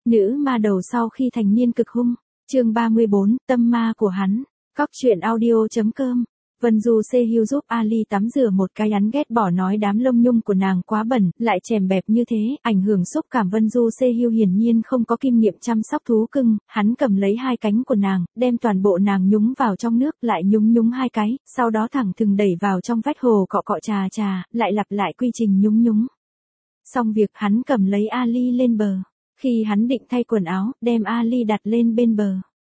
Nữ ma đầu sau khi thành niên cực hung. Chương 34, tâm ma của hắn. Cóc truyện audio.com. Vân Du Se-hyu giúp Ali tắm rửa một cái, hắn ghét bỏ nói đám lông nhung của nàng quá bẩn, lại chèm bẹp như thế, ảnh hưởng xúc cảm. Vân Du Se-hyu hiển nhiên không có kinh nghiệm chăm sóc thú cưng, hắn cầm lấy hai cánh của nàng, đem toàn bộ nàng nhúng vào trong nước, lại nhúng hai cái, sau đó thẳng thừng đẩy vào trong vách hồ cọ cọ chà, lại lặp lại quy trình nhúng. Xong việc, hắn cầm lấy Ali lên bờ. Khi hắn định thay quần áo, đem Ali đặt lên bên bờ.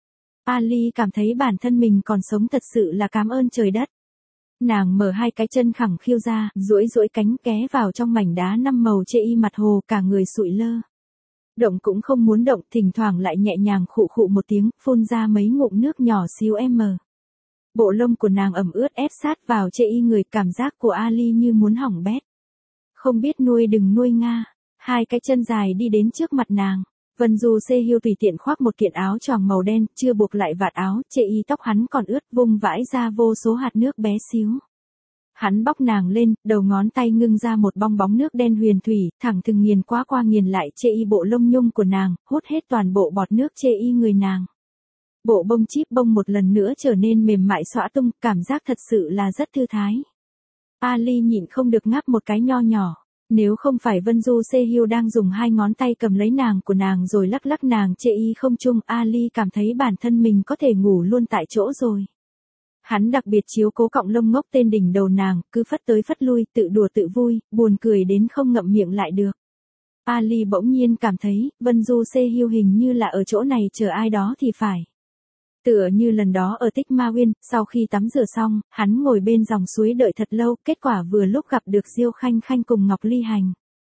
Ali cảm thấy bản thân mình còn sống thật sự là cảm ơn trời đất. Nàng mở hai cái chân khẳng khiu ra, duỗi cánh ké vào trong mảnh đá năm màu chê y mặt hồ, cả người sụi lơ. Động cũng không muốn động, thỉnh thoảng lại nhẹ nhàng khụ khụ một tiếng, phun ra mấy ngụm nước nhỏ xíu em. Bộ lông của nàng ẩm ướt ép sát vào chê y người, cảm giác của Ali như muốn hỏng bét. Không biết nuôi đừng nuôi nga. Hai cái chân dài đi đến trước mặt nàng. Vân Du Se-hyu tùy tiện khoác một kiện áo choàng màu đen, chưa buộc lại vạt áo, chê y tóc hắn còn ướt, vung vãi ra vô số hạt nước bé xíu. Hắn bóc nàng lên, đầu ngón tay ngưng ra một bong bóng nước đen huyền thủy, thẳng thừng nghiền qua nghiền lại chê y bộ lông nhung của nàng, hút hết toàn bộ bọt nước chê y người nàng. Bộ bông chíp bông một lần nữa trở nên mềm mại xõa tung, cảm giác thật sự là rất thư thái. Ali nhịn không được ngáp một cái nho nhỏ. Nếu không phải Vân Du Se-hyu đang dùng hai ngón tay cầm lấy nàng của nàng rồi lắc nàng chê y không chung, Ali cảm thấy bản thân mình có thể ngủ luôn tại chỗ rồi. Hắn đặc biệt chiếu cố cọng lông ngốc tên đỉnh đầu nàng, cứ phất tới phất lui, tự đùa tự vui, buồn cười đến không ngậm miệng lại được. Ali bỗng nhiên cảm thấy, Vân Du Se-hyu hình như là ở chỗ này chờ ai đó thì phải. Tựa như lần đó ở Tích Ma Uyên, sau khi tắm rửa xong, hắn ngồi bên dòng suối đợi thật lâu, kết quả vừa lúc gặp được Diêu Khanh Khanh cùng Ngọc Ly Hành.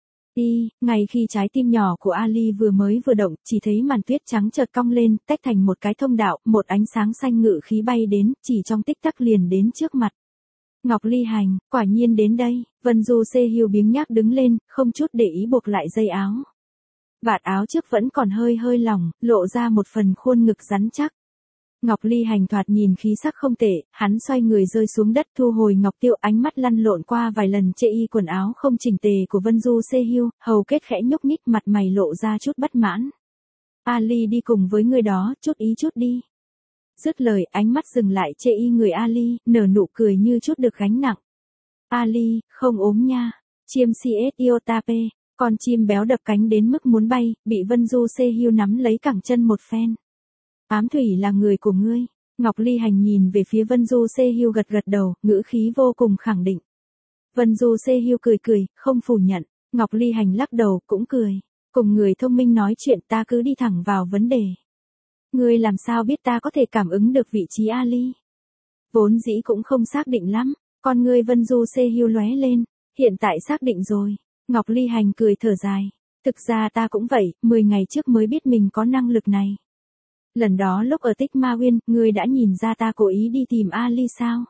Ngay khi trái tim nhỏ của Ali vừa động, chỉ thấy màn tuyết trắng chợt cong lên, tách thành một cái thông đạo, một ánh sáng xanh ngự khí bay đến, chỉ trong tích tắc liền đến trước mặt. Ngọc Ly Hành, quả nhiên đến đây. Vân Du Se-hyu biếng nhác đứng lên, không chút để ý buộc lại dây áo. Vạt áo trước vẫn còn hơi lỏng, lộ ra một phần khuôn ngực rắn chắc. Ngọc Ly Hành thoạt nhìn khí sắc không tệ, hắn xoay người rơi xuống đất thu hồi ngọc tiêu, ánh mắt lăn lộn qua vài lần chê y quần áo không chỉnh tề của Vân Du Se-hyu, hầu kết khẽ nhúc nhích, mặt mày lộ ra chút bất mãn. Ali đi cùng với người đó, chút đi. Dứt lời, ánh mắt dừng lại chê y người Ali, nở nụ cười như chút được gánh nặng. Ali, không ốm nha. Chiêm CS Iotape, con chim béo đập cánh đến mức muốn bay, bị Vân Du Se-hyu nắm lấy cẳng chân một phen. Ám thủy là người của ngươi. Ngọc Ly Hành nhìn về phía Vân Du Se-hyu gật đầu, ngữ khí vô cùng khẳng định. Vân Du Se-hyu cười, không phủ nhận. Ngọc Ly Hành lắc đầu, cũng cười. Cùng người thông minh nói chuyện, ta cứ đi thẳng vào vấn đề. Ngươi làm sao biết ta có thể cảm ứng được vị trí Ali? Vốn dĩ cũng không xác định lắm. Con ngươi Vân Du Se-hyu lóe lên. Hiện tại xác định rồi. Ngọc Ly Hành cười thở dài. Thực ra ta cũng vậy, 10 ngày trước mới biết mình có năng lực này. Lần đó lúc ở Tích Ma Uyên, ngươi đã nhìn ra ta cố ý đi tìm Ali sao?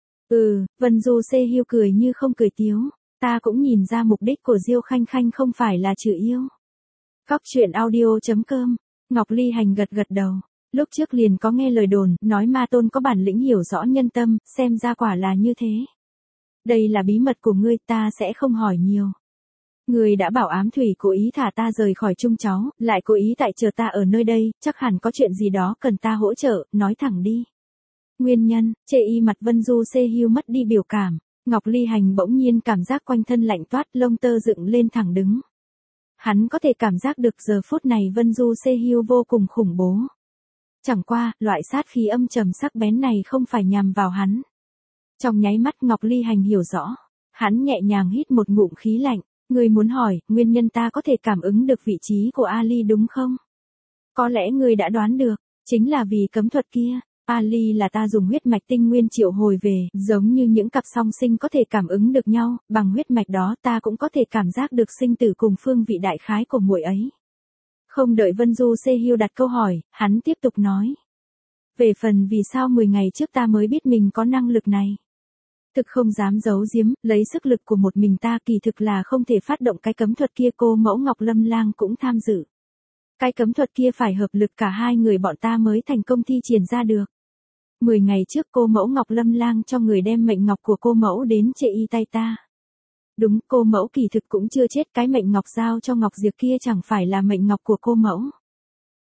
Vân Du Se-hyu cười như không cười tiếu. Ta cũng nhìn ra mục đích của Diêu Khanh Khanh không phải là trừ yêu. Cóc truyện audio.com. Ngọc Ly Hành gật đầu. Lúc trước liền có nghe lời đồn, nói ma tôn có bản lĩnh hiểu rõ nhân tâm, xem ra quả là như thế. Đây là bí mật của ngươi, ta sẽ không hỏi nhiều. Ngươi đã bảo ám thủy cố ý thả ta rời khỏi chung cháu, lại cố ý tại chờ ta ở nơi đây, chắc hẳn có chuyện gì đó cần ta hỗ trợ, nói thẳng đi. Nguyên nhân, chê y mặt Vân Du Se-hyu mất đi biểu cảm. Ngọc Ly Hành bỗng nhiên cảm giác quanh thân lạnh toát, lông tơ dựng lên thẳng đứng. Hắn có thể cảm giác được giờ phút này Vân Du Se-hyu vô cùng khủng bố. Chẳng qua, loại sát khí âm trầm sắc bén này không phải nhằm vào hắn. Trong nháy mắt Ngọc Ly Hành hiểu rõ. Hắn nhẹ nhàng hít một ngụm khí lạnh. Ngươi muốn hỏi, nguyên nhân ta có thể cảm ứng được vị trí của Ali đúng không? Có lẽ ngươi đã đoán được, chính là vì cấm thuật kia. Ali là ta dùng huyết mạch tinh nguyên triệu hồi về, giống như những cặp song sinh có thể cảm ứng được nhau, bằng huyết mạch đó ta cũng có thể cảm giác được sinh tử cùng phương vị đại khái của muội ấy. Không đợi Vân Du Se-hyu đặt câu hỏi, hắn tiếp tục nói. Về phần vì sao 10 ngày trước ta mới biết mình có năng lực này. Thực không dám giấu giếm, lấy sức lực của một mình ta kỳ thực là không thể phát động cái cấm thuật kia, cô mẫu Ngọc Lâm Lang cũng tham dự. Cái cấm thuật kia phải hợp lực cả hai người bọn ta mới thành công thi triển ra được. 10 ngày trước cô mẫu Ngọc Lâm Lang cho người đem mệnh ngọc của cô mẫu đến chê y tay ta. Đúng, cô mẫu kỳ thực cũng chưa chết, cái mệnh ngọc giao cho Ngọc Diệp kia chẳng phải là mệnh ngọc của cô mẫu.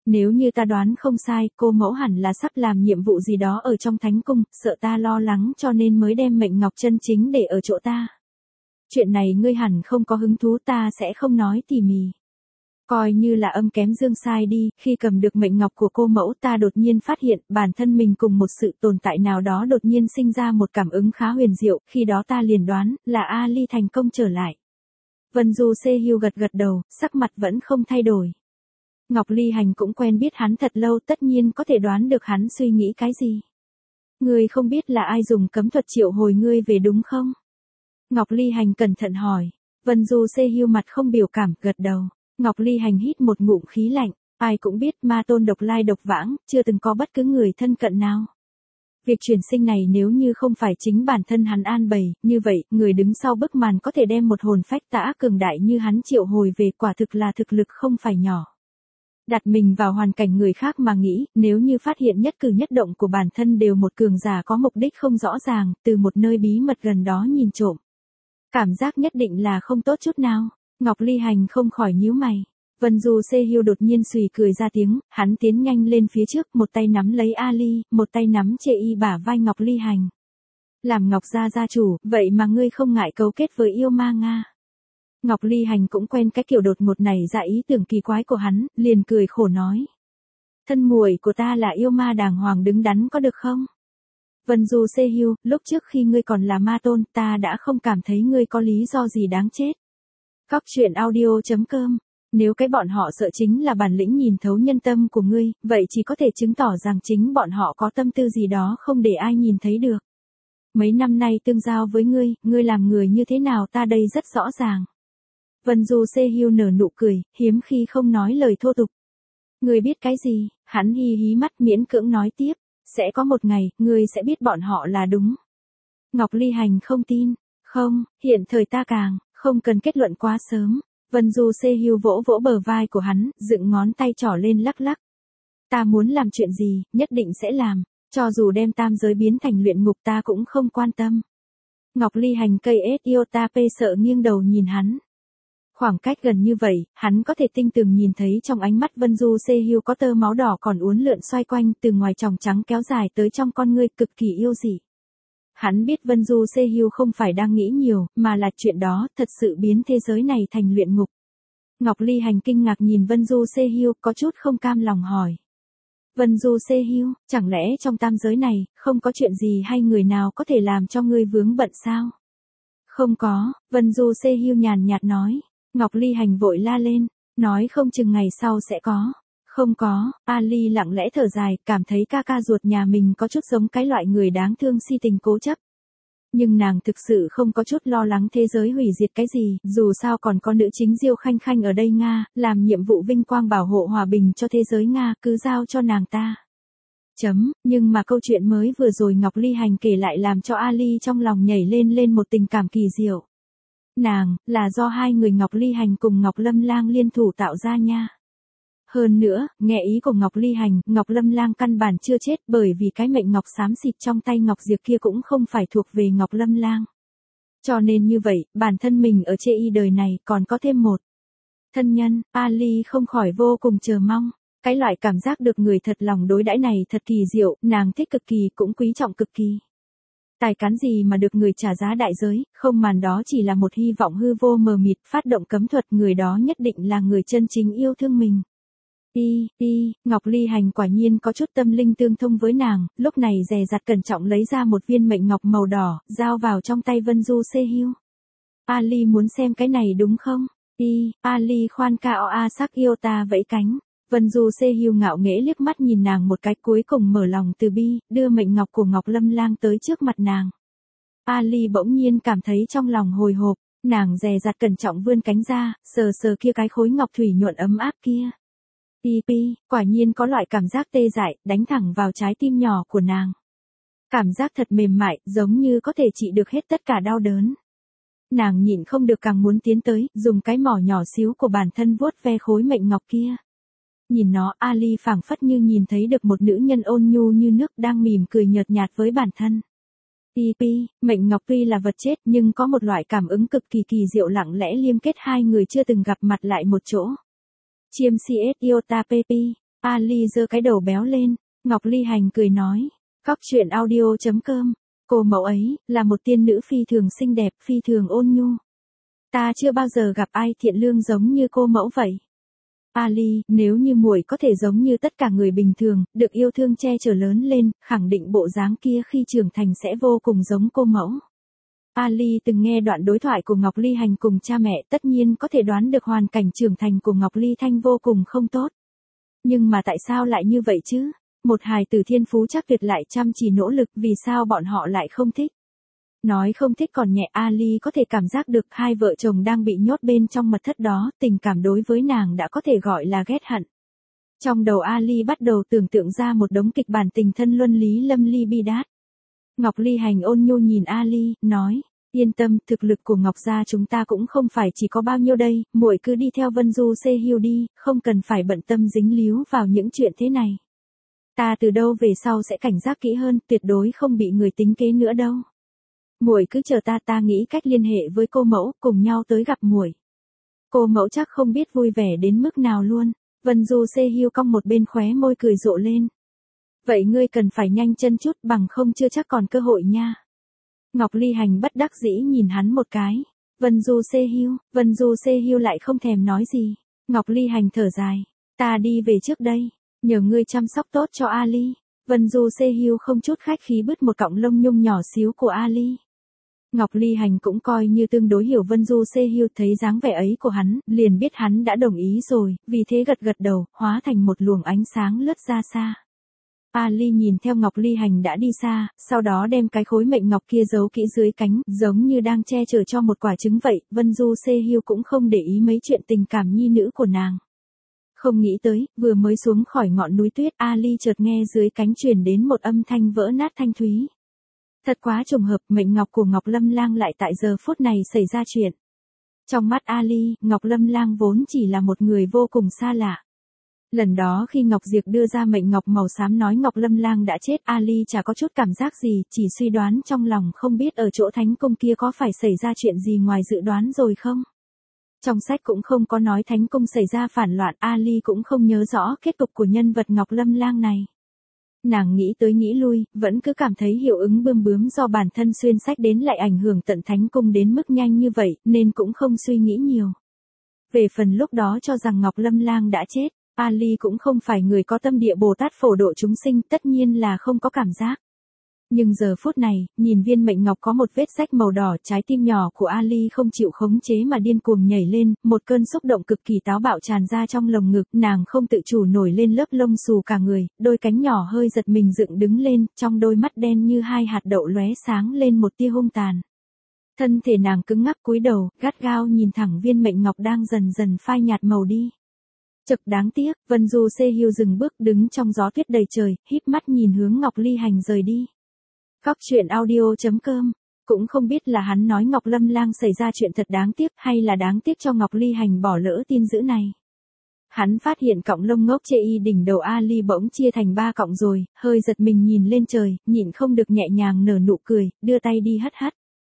Nếu như ta đoán không sai, cô mẫu hẳn là sắp làm nhiệm vụ gì đó ở trong thánh cung, sợ ta lo lắng cho nên mới đem mệnh ngọc chân chính để ở chỗ ta. Chuyện này ngươi hẳn không có hứng thú, ta sẽ không nói tỉ mỉ. Coi như là âm kém dương sai đi, khi cầm được mệnh ngọc của cô mẫu ta đột nhiên phát hiện bản thân mình cùng một sự tồn tại nào đó đột nhiên sinh ra một cảm ứng khá huyền diệu, khi đó ta liền đoán là Ali thành công trở lại. Vân Du Se-hyu gật gật đầu, sắc mặt vẫn không thay đổi. Ngọc Ly Hành cũng quen biết hắn thật lâu, tất nhiên có thể đoán được hắn suy nghĩ cái gì. Ngươi không biết là ai dùng cấm thuật triệu hồi ngươi về đúng không? Ngọc Ly Hành cẩn thận hỏi. Vân Du Se-hyu mặt không biểu cảm, gật đầu. Ngọc Ly Hành hít một ngụm khí lạnh, ai cũng biết ma tôn độc lai độc vãng, chưa từng có bất cứ người thân cận nào. Việc chuyển sinh này nếu như không phải chính bản thân hắn an bày, như vậy, người đứng sau bức màn có thể đem một hồn phách tã cường đại như hắn triệu hồi về, quả thực là thực lực không phải nhỏ. Đặt mình vào hoàn cảnh người khác mà nghĩ, nếu như phát hiện nhất cử nhất động của bản thân đều một cường giả có mục đích không rõ ràng, từ một nơi bí mật gần đó nhìn trộm. Cảm giác nhất định là không tốt chút nào. Ngọc Ly Hành không khỏi nhíu mày. Vân Du Se-hyu đột nhiên xùy cười ra tiếng, hắn tiến nhanh lên phía trước, một tay nắm lấy Ali, một tay nắm chê y bả vai Ngọc Ly Hành. Làm Ngọc gia gia chủ, vậy mà ngươi không ngại cấu kết với yêu ma Nga. Ngọc Ly Hành cũng quen cái kiểu đột ngột này ra ý tưởng kỳ quái của hắn, liền cười khổ nói. Thân muội của ta là yêu ma đàng hoàng đứng đắn có được không? Vân Du Se-hyu, lúc trước khi ngươi còn là ma tôn, ta đã không cảm thấy ngươi có lý do gì đáng chết. Góc truyện audio.com. Nếu cái bọn họ sợ chính là bản lĩnh nhìn thấu nhân tâm của ngươi, vậy chỉ có thể chứng tỏ rằng chính bọn họ có tâm tư gì đó không để ai nhìn thấy được. Mấy năm nay tương giao với ngươi làm người như thế nào ta đây rất rõ ràng. Vân Du Se-hyu nở nụ cười, hiếm khi không nói lời thô tục. Ngươi biết cái gì? Hắn hí hí mắt miễn cưỡng nói tiếp. Sẽ có một ngày, ngươi sẽ biết bọn họ là đúng. Ngọc Ly Hành không tin. Không, hiện thời ta càng, không cần kết luận quá sớm. Vân Du Se-hyu vỗ vỗ bờ vai của hắn, dựng ngón tay trỏ lên lắc lắc. Ta muốn làm chuyện gì, nhất định sẽ làm. Cho dù đem tam giới biến thành luyện ngục ta cũng không quan tâm. Ngọc Ly Hành cây ết yêu ta pê sợ nghiêng đầu nhìn hắn. Khoảng cách gần như vậy, hắn có thể tinh tường nhìn thấy trong ánh mắt Vân Du Se-hyu có tơ máu đỏ còn uốn lượn xoay quanh từ ngoài tròng trắng kéo dài tới trong con ngươi cực kỳ yêu dị. Hắn biết Vân Du Se-hyu không phải đang nghĩ nhiều, mà là chuyện đó thật sự biến thế giới này thành luyện ngục. Ngọc Ly Hành kinh ngạc nhìn Vân Du Se-hyu, có chút không cam lòng hỏi. Vân Du Se-hyu, chẳng lẽ trong tam giới này, không có chuyện gì hay người nào có thể làm cho ngươi vướng bận sao? Không có, Vân Du Se-hyu nhàn nhạt nói. Ngọc Ly Hành vội la lên, nói không chừng ngày sau sẽ có. Không có, Ali lặng lẽ thở dài, cảm thấy ca ca ruột nhà mình có chút giống cái loại người đáng thương si tình cố chấp. Nhưng nàng thực sự không có chút lo lắng thế giới hủy diệt cái gì, dù sao còn có nữ chính Diêu Khanh Khanh ở đây Nga, làm nhiệm vụ vinh quang bảo hộ hòa bình cho thế giới Nga, cứ giao cho nàng ta. Nhưng mà câu chuyện mới vừa rồi Ngọc Ly Hành kể lại làm cho Ali trong lòng nhảy lên một tình cảm kỳ diệu. Nàng, là do hai người Ngọc Ly Hành cùng Ngọc Lâm Lang liên thủ tạo ra nha. Hơn nữa, nghe ý của Ngọc Ly Hành, Ngọc Lâm Lang căn bản chưa chết bởi vì cái mệnh ngọc xám xịt trong tay Ngọc Diệp kia cũng không phải thuộc về Ngọc Lâm Lang. Cho nên như vậy, bản thân mình ở chê y đời này còn có thêm một thân nhân, Ali không khỏi vô cùng chờ mong. Cái loại cảm giác được người thật lòng đối đãi này thật kỳ diệu, nàng thích cực kỳ cũng quý trọng cực kỳ. Tài cán gì mà được người trả giá đại giới, không màn đó chỉ là một hy vọng hư vô mờ mịt, phát động cấm thuật, người đó nhất định là người chân chính yêu thương mình. Ngọc Ly Hành quả nhiên có chút tâm linh tương thông với nàng, lúc này dè dặt cẩn trọng lấy ra một viên mệnh ngọc màu đỏ, giao vào trong tay Vân Du Se-hyu. Ali muốn xem cái này đúng không? Ali khoan cao a sắc yêu ta vẫy cánh. Vân Du Se-hyu ngạo nghễ liếc mắt nhìn nàng một cái cuối cùng mở lòng từ bi, đưa mệnh ngọc của Ngọc Lâm Lang tới trước mặt nàng. Ali bỗng nhiên cảm thấy trong lòng hồi hộp, nàng dè dặt cẩn trọng vươn cánh ra, sờ kia cái khối ngọc thủy nhuận ấm áp kia. Quả nhiên có loại cảm giác tê dại, đánh thẳng vào trái tim nhỏ của nàng. Cảm giác thật mềm mại, giống như có thể trị được hết tất cả đau đớn. Nàng nhịn không được càng muốn tiến tới, dùng cái mỏ nhỏ xíu của bản thân vuốt ve khối mệnh ngọc kia. Nhìn nó, Ali phảng phất như nhìn thấy được một nữ nhân ôn nhu như nước đang mỉm cười nhợt nhạt với bản thân. Mệnh ngọc tuy là vật chết nhưng có một loại cảm ứng cực kỳ kỳ diệu lặng lẽ liên kết hai người chưa từng gặp mặt lại một chỗ. Chiêm CS Iota Pepi. Ali giơ cái đầu béo lên, Ngọc Ly Hành cười nói. Cóc truyện audio.com, cô mẫu ấy, là một tiên nữ phi thường xinh đẹp, phi thường ôn nhu. Ta chưa bao giờ gặp ai thiện lương giống như cô mẫu vậy. Ali, nếu như muội có thể giống như tất cả người bình thường, được yêu thương che chở lớn lên, khẳng định bộ dáng kia khi trưởng thành sẽ vô cùng giống cô mẫu. Ali từng nghe đoạn đối thoại của Ngọc Ly Hành cùng cha mẹ, tất nhiên có thể đoán được hoàn cảnh trưởng thành của Ngọc Ly Thanh vô cùng không tốt. Nhưng mà tại sao lại như vậy chứ? Một hài tử thiên phú chắc tuyệt lại chăm chỉ nỗ lực, vì sao bọn họ lại không thích? Nói không thích còn nhẹ, Ali có thể cảm giác được hai vợ chồng đang bị nhốt bên trong mật thất đó, tình cảm đối với nàng đã có thể gọi là ghét hận. Trong đầu Ali bắt đầu tưởng tượng ra một đống kịch bản tình thân luân lý lâm ly bi đát. Ngọc Ly Hành ôn nhu nhìn Ali, nói, yên tâm, thực lực của Ngọc gia chúng ta cũng không phải chỉ có bao nhiêu đây, muội cứ đi theo Vân Du Se Hưu đi, không cần phải bận tâm dính líu vào những chuyện thế này. Ta từ đâu về sau sẽ cảnh giác kỹ hơn, tuyệt đối không bị người tính kế nữa đâu. Muội cứ chờ ta nghĩ cách liên hệ với cô mẫu, cùng nhau tới gặp muội. Cô mẫu chắc không biết vui vẻ đến mức nào luôn. Vân Du Se Hưu cong một bên khóe môi cười rộ lên. Vậy ngươi cần phải nhanh chân chút, bằng không chưa chắc còn cơ hội nha. Ngọc Ly Hành bất đắc dĩ nhìn hắn một cái. Vân Du Se Hưu lại không thèm nói gì. Ngọc Ly Hành thở dài. Ta đi về trước đây, nhờ ngươi chăm sóc tốt cho Ali. Vân Du Se Hưu không chút khách khí bứt một cọng lông nhung nhỏ xíu của Ali. Ngọc Ly Hành cũng coi như tương đối hiểu Vân Du Se Hưu, thấy dáng vẻ ấy của hắn, liền biết hắn đã đồng ý rồi, vì thế gật gật đầu, hóa thành một luồng ánh sáng lướt ra xa. Ali nhìn theo Ngọc Ly Hành đã đi xa, sau đó đem cái khối mệnh ngọc kia giấu kỹ dưới cánh, giống như đang che chở cho một quả trứng vậy. Vân Du Se Hưu cũng không để ý mấy chuyện tình cảm nhi nữ của nàng. Không nghĩ tới, vừa mới xuống khỏi ngọn núi tuyết, Ali chợt nghe dưới cánh truyền đến một âm thanh vỡ nát thanh thúy. Thật quá trùng hợp, mệnh ngọc của Ngọc Lâm Lang lại tại giờ phút này xảy ra chuyện. Trong mắt Ali, Ngọc Lâm Lang vốn chỉ là một người vô cùng xa lạ. Lần đó khi Ngọc Diệp đưa ra mệnh ngọc màu xám nói Ngọc Lâm Lang đã chết, Ali chả có chút cảm giác gì, chỉ suy đoán trong lòng không biết ở chỗ thánh cung kia có phải xảy ra chuyện gì ngoài dự đoán rồi không. Trong sách cũng không có nói thánh cung xảy ra phản loạn, Ali cũng không nhớ rõ kết cục của nhân vật Ngọc Lâm Lang này. Nàng nghĩ tới nghĩ lui, vẫn cứ cảm thấy hiệu ứng bươm bướm do bản thân xuyên sách đến lại ảnh hưởng tận thánh cung đến mức nhanh như vậy, nên cũng không suy nghĩ nhiều. Về phần lúc đó cho rằng Ngọc Lâm Lang đã chết, Ali cũng không phải người có tâm địa Bồ Tát phổ độ chúng sinh, tất nhiên là không có cảm giác. Nhưng giờ phút này, nhìn viên mệnh ngọc có một vết rách màu đỏ, trái tim nhỏ của Ali không chịu khống chế mà điên cuồng nhảy lên, một cơn xúc động cực kỳ táo bạo tràn ra trong lồng ngực, nàng không tự chủ nổi lên lớp lông xù cả người, đôi cánh nhỏ hơi giật mình dựng đứng lên, trong đôi mắt đen như hai hạt đậu lóe sáng lên một tia hung tàn. Thân thể nàng cứng ngắc cúi đầu, gắt gao nhìn thẳng viên mệnh ngọc đang dần dần phai nhạt màu đi. Chật đáng tiếc, Vân Du Se Hưu dừng bước đứng trong gió tuyết đầy trời, híp mắt nhìn hướng Ngọc Ly Hành rời đi. Cóc truyện audio.com, cũng không biết là hắn nói Ngọc Lâm Lang xảy ra chuyện thật đáng tiếc hay là đáng tiếc cho Ngọc Ly Hành bỏ lỡ tin dữ này. Hắn phát hiện cọng lông ngốc chê y đỉnh đầu Ali bỗng chia thành 3 cọng rồi, hơi giật mình nhìn lên trời, nhịn không được nhẹ nhàng nở nụ cười, đưa tay đi hất hất.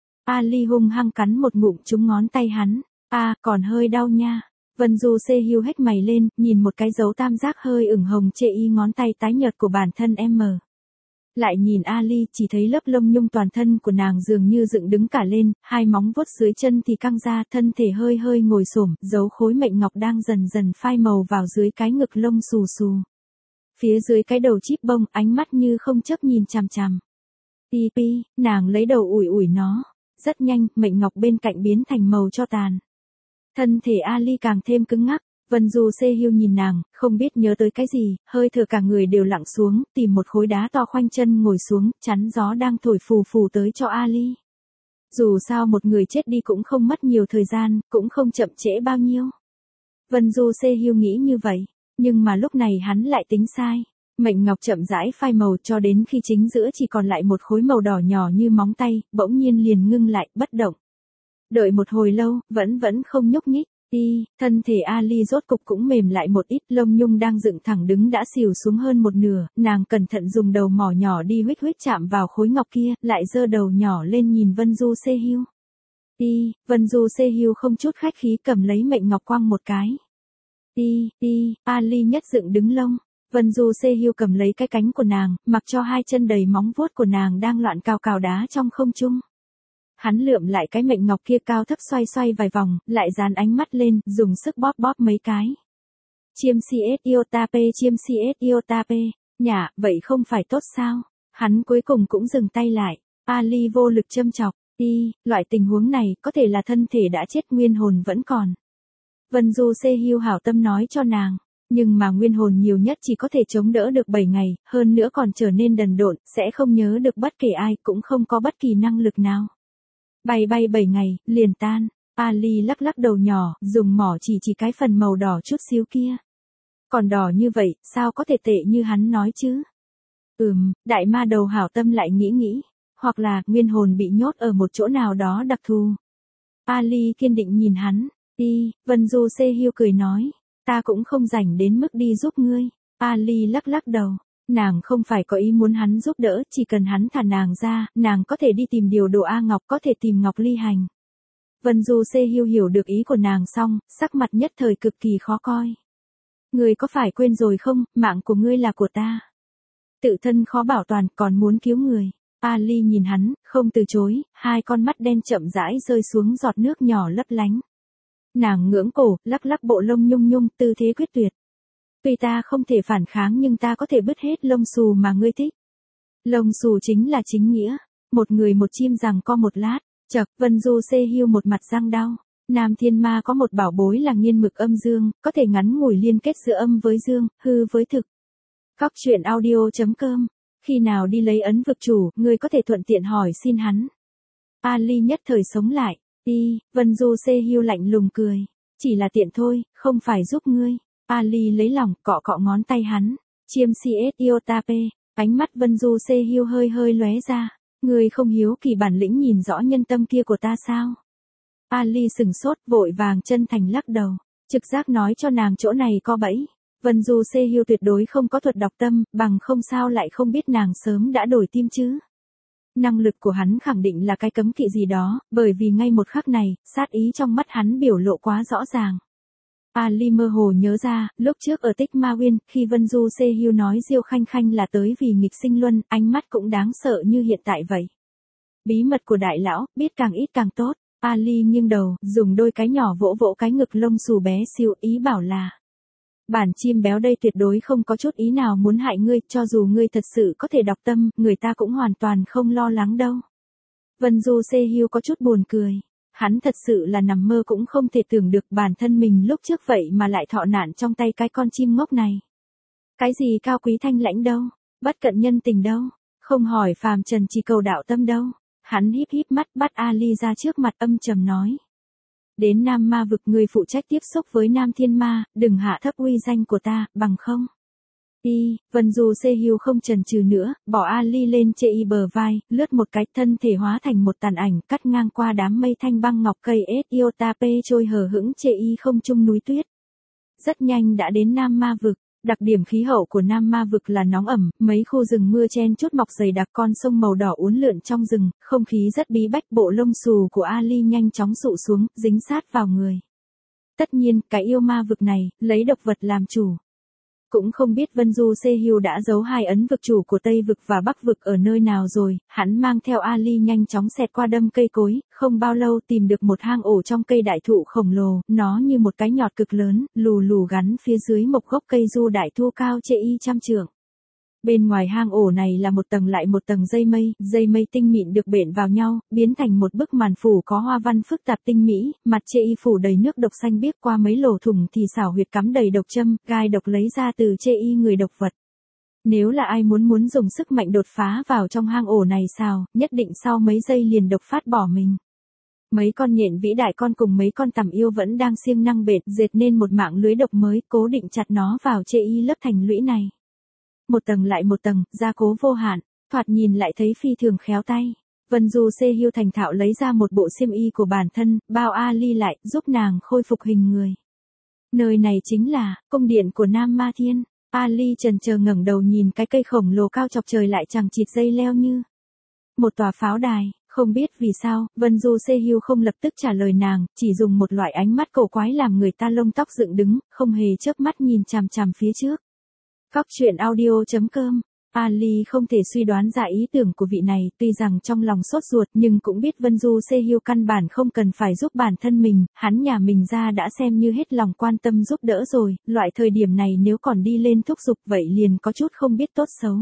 Ali hung hăng cắn một ngụm trúng ngón tay hắn, còn hơi đau nha. Vân Du Se Hưu hếch mày lên, nhìn một cái dấu tam giác hơi ửng hồng chê y ngón tay tái nhợt của bản thân em. Lại nhìn Ali, chỉ thấy lớp lông nhung toàn thân của nàng dường như dựng đứng cả lên, hai móng vuốt dưới chân thì căng ra, thân thể hơi hơi ngồi xổm, giấu khối mệnh ngọc đang dần dần phai màu vào dưới cái ngực lông xù xù. Phía dưới cái đầu chíp bông, ánh mắt như không chớp nhìn chằm chằm. Pi, nàng lấy đầu ủi ủi nó. Rất nhanh, mệnh ngọc bên cạnh biến thành màu cho tàn. Thân thể Ali càng thêm cứng ngắc. Vân Du Se Hưu nhìn nàng, không biết nhớ tới cái gì, hơi thở cả người đều lặng xuống, tìm một khối đá to khoanh chân ngồi xuống, chắn gió đang thổi phù phù tới cho Ali. Dù sao một người chết đi cũng không mất nhiều thời gian, cũng không chậm trễ bao nhiêu. Vân Du Se Hưu nghĩ như vậy, nhưng mà lúc này hắn lại tính sai. Mệnh ngọc chậm rãi phai màu cho đến khi chính giữa chỉ còn lại một khối màu đỏ nhỏ như móng tay, bỗng nhiên liền ngưng lại, bất động. Đợi một hồi lâu, vẫn không nhúc nhích. Thân thể Ali rốt cục cũng mềm lại một ít, lông nhung đang dựng thẳng đứng đã xìu xuống hơn một nửa, nàng cẩn thận dùng đầu mỏ nhỏ đi huých chạm vào khối ngọc kia, lại giơ đầu nhỏ lên nhìn Vân Du Se Hưu. Vân Du Se Hưu không chút khách khí cầm lấy mệnh ngọc quăng một cái. Ali nhất dựng đứng lông, Vân Du Sê Hưu cầm lấy cái cánh của nàng, mặc cho hai chân đầy móng vuốt của nàng đang loạn cào cào đá trong không trung. Hắn lượm lại cái mệnh ngọc kia cao thấp xoay xoay vài vòng, lại dán ánh mắt lên, dùng sức bóp bóp mấy cái. Chiêm CS Iotape, chiêm CS Iotape. Nhả, vậy không phải tốt sao? Hắn cuối cùng cũng dừng tay lại. Ali vô lực châm chọc. Loại tình huống này, có thể là thân thể đã chết nguyên hồn vẫn còn. Vân Du Sê Hưu hảo tâm nói cho nàng. Nhưng mà nguyên hồn nhiều nhất chỉ có thể chống đỡ được 7 ngày, hơn nữa còn trở nên đần độn, sẽ không nhớ được bất kể ai, cũng không có bất kỳ năng lực nào. Bay 7 ngày, liền tan. Ali lắc lắc đầu nhỏ, dùng mỏ chỉ cái phần màu đỏ chút xíu kia. Còn đỏ như vậy, sao có thể tệ như hắn nói chứ? Đại ma đầu hảo tâm lại nghĩ. Hoặc là, nguyên hồn bị nhốt ở một chỗ nào đó đặc thù. Ali kiên định nhìn hắn. Vân Du Sê Hưu cười nói. Ta cũng không rảnh đến mức đi giúp ngươi. Ali lắc lắc đầu. Nàng không phải có ý muốn hắn giúp đỡ, chỉ cần hắn thả nàng ra, nàng có thể đi tìm điều độ A Ngọc, có thể tìm Ngọc Ly Hành. Vân Du Sê Hưu hiểu được ý của nàng xong, sắc mặt nhất thời cực kỳ khó coi. Ngươi có phải quên rồi không, mạng của ngươi là của ta. Tự thân khó bảo toàn, còn muốn cứu người. Ali nhìn hắn, không từ chối, hai con mắt đen chậm rãi rơi xuống giọt nước nhỏ lấp lánh. Nàng ngưỡng cổ, lắc lắc bộ lông nhung nhung, tư thế quyết tuyệt. Tuy ta không thể phản kháng nhưng ta có thể bứt hết lông xù mà ngươi thích. Lông xù chính là chính nghĩa. Một người một chim giằng co một lát. Chậc, Vân Du Sê Hưu một mặt răng đau. Nam Thiên Ma có một bảo bối là nghiên mực âm dương, có thể ngắn ngủi liên kết giữa âm với dương, hư với thực. Cóc truyện audio.com. Khi nào đi lấy ấn vực chủ, ngươi có thể thuận tiện hỏi xin hắn. Ali nhất thời sống lại. Vân Du Sê Hưu lạnh lùng cười. Chỉ là tiện thôi, không phải giúp ngươi. Ali lấy lòng, cọ cọ ngón tay hắn. Chiêm CS Iotape. Ánh mắt Vân Du Sê Hưu hơi lóe ra. Ngươi không hiếu kỳ bản lĩnh nhìn rõ nhân tâm kia của ta sao? Ali sừng sốt, vội vàng chân thành lắc đầu. Trực giác nói cho nàng chỗ này có bẫy. Vân Du Sê Hưu tuyệt đối không có thuật đọc tâm, bằng không sao lại không biết nàng sớm đã đổi tim chứ. Năng lực của hắn khẳng định là cái cấm kỵ gì đó, bởi vì ngay một khắc này, sát ý trong mắt hắn biểu lộ quá rõ ràng. Ali mơ hồ nhớ ra, lúc trước ở Tích Ma Uyên, khi Vân Du Sê Hưu nói Diêu Khanh Khanh là tới vì nghịch sinh luân, ánh mắt cũng đáng sợ như hiện tại vậy. Bí mật của đại lão, biết càng ít càng tốt. Ali nghiêng đầu, dùng đôi cái nhỏ vỗ vỗ cái ngực lông xù bé siêu, ý bảo là. Bản chim béo đây tuyệt đối không có chút ý nào muốn hại ngươi, cho dù ngươi thật sự có thể đọc tâm, người ta cũng hoàn toàn không lo lắng đâu. Vân Du Sê Hưu có chút buồn cười. Hắn thật sự là nằm mơ cũng không thể tưởng được bản thân mình lúc trước vậy mà lại thọ nạn trong tay cái con chim ngốc này. Cái gì cao quý thanh lãnh đâu, bất cận nhân tình đâu, không hỏi phàm trần chỉ cầu đạo tâm đâu. Hắn híp mắt bắt Ali ra trước mặt âm trầm nói. Đến Nam Ma vực người phụ trách tiếp xúc với Nam Thiên Ma, đừng hạ thấp uy danh của ta, bằng không. Vân Du Sê Hưu không chần chừ nữa, bỏ Ali lên chê bờ vai, lướt một cái thân thể hóa thành một tàn ảnh, cắt ngang qua đám mây thanh băng ngọc cây Iotape trôi hờ hững chê không trung núi tuyết. Rất nhanh đã đến Nam Ma vực. Đặc điểm khí hậu của Nam Ma vực là nóng ẩm, mấy khu rừng mưa chen chúc mọc dày đặc, con sông màu đỏ uốn lượn trong rừng, không khí rất bí bách, bộ lông xù của Ali nhanh chóng rụ xuống, dính sát vào người. Tất nhiên, cái yêu ma vực này, lấy độc vật làm chủ. Cũng không biết Vân Du Sê Hưu đã giấu hai ấn vực chủ của Tây vực và Bắc vực ở nơi nào rồi, hắn mang theo Ali nhanh chóng xẹt qua đâm cây cối, không bao lâu tìm được một hang ổ trong cây đại thụ khổng lồ, nó như một cái nhọt cực lớn, lù gắn phía dưới một gốc cây du đại thu cao chê trăm trượng. Bên ngoài hang ổ này là một tầng lại một tầng dây mây tinh mịn được bện vào nhau, biến thành một bức màn phủ có hoa văn phức tạp tinh mỹ, mặt chê phủ đầy nước độc xanh biếc, qua mấy lỗ thủng thì xảo huyệt cắm đầy độc châm, gai độc lấy ra từ chê người độc vật. Nếu là ai muốn dùng sức mạnh đột phá vào trong hang ổ này sao, nhất định sau mấy giây liền độc phát bỏ mình. Mấy con nhện vĩ đại con cùng mấy con tằm yêu vẫn đang siêng năng bệt dệt nên một mạng lưới độc mới, cố định chặt nó vào chê lớp thành lũy này. Một tầng lại một tầng, gia cố vô hạn, thoạt nhìn lại thấy phi thường khéo tay. Vân Du Sê Hưu thành thạo lấy ra một bộ xiêm y của bản thân, bao Ali lại, giúp nàng khôi phục hình người. Nơi này chính là cung điện của Nam Ma Thiên. Ali chần chờ ngẩng đầu nhìn cái cây khổng lồ cao chọc trời lại chằng chịt dây leo như một tòa pháo đài. Không biết vì sao, Vân Du Sê Hưu không lập tức trả lời nàng, chỉ dùng một loại ánh mắt cổ quái làm người ta lông tóc dựng đứng, không hề chớp mắt nhìn chằm chằm phía trước. Cóc truyện audio.com. Ali không thể suy đoán ra ý tưởng của vị này, tuy rằng trong lòng sốt ruột nhưng cũng biết Vân Du Se-hyo căn bản không cần phải giúp bản thân mình, hắn nhà mình ra đã xem như hết lòng quan tâm giúp đỡ rồi, loại thời điểm này nếu còn đi lên thúc giục vậy liền có chút không biết tốt xấu.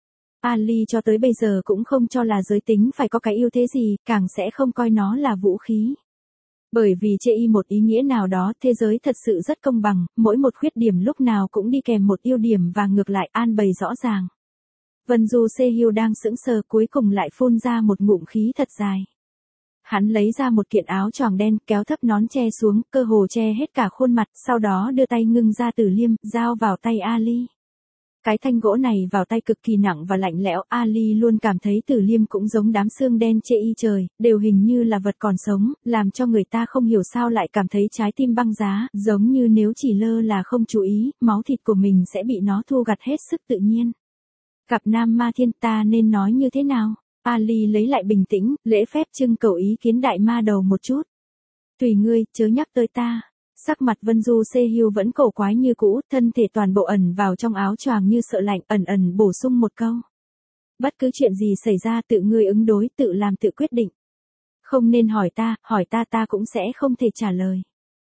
Ali cho tới bây giờ cũng không cho là giới tính phải có cái ưu thế gì, càng sẽ không coi nó là vũ khí. Bởi vì chê y một ý nghĩa nào đó, thế giới thật sự rất công bằng, mỗi một khuyết điểm lúc nào cũng đi kèm một ưu điểm và ngược lại an bày rõ ràng. Vân Du Se-hyo đang sững sờ cuối cùng lại phun ra một ngụm khí thật dài. Hắn lấy ra một kiện áo choàng đen, kéo thấp nón che xuống, cơ hồ che hết cả khuôn mặt, sau đó đưa tay ngưng ra tử liêm, giao vào tay Ali. Cái thanh gỗ này vào tay cực kỳ nặng và lạnh lẽo, Ali luôn cảm thấy tử liêm cũng giống đám xương đen chê y trời, đều hình như là vật còn sống, làm cho người ta không hiểu sao lại cảm thấy trái tim băng giá, giống như nếu chỉ lơ là không chú ý, máu thịt của mình sẽ bị nó thu gặt hết sức tự nhiên. Cặp nam ma thiên, ta nên nói như thế nào? Ali lấy lại bình tĩnh, lễ phép trưng cầu ý kiến đại ma đầu một chút. Tùy ngươi, chớ nhắc tới ta. Sắc mặt Vân Du Se-hyo vẫn cổ quái như cũ, thân thể toàn bộ ẩn vào trong áo choàng như sợ lạnh, ẩn bổ sung một câu. Bất cứ chuyện gì xảy ra tự ngươi ứng đối, tự làm tự quyết định. Không nên hỏi ta ta cũng sẽ không thể trả lời.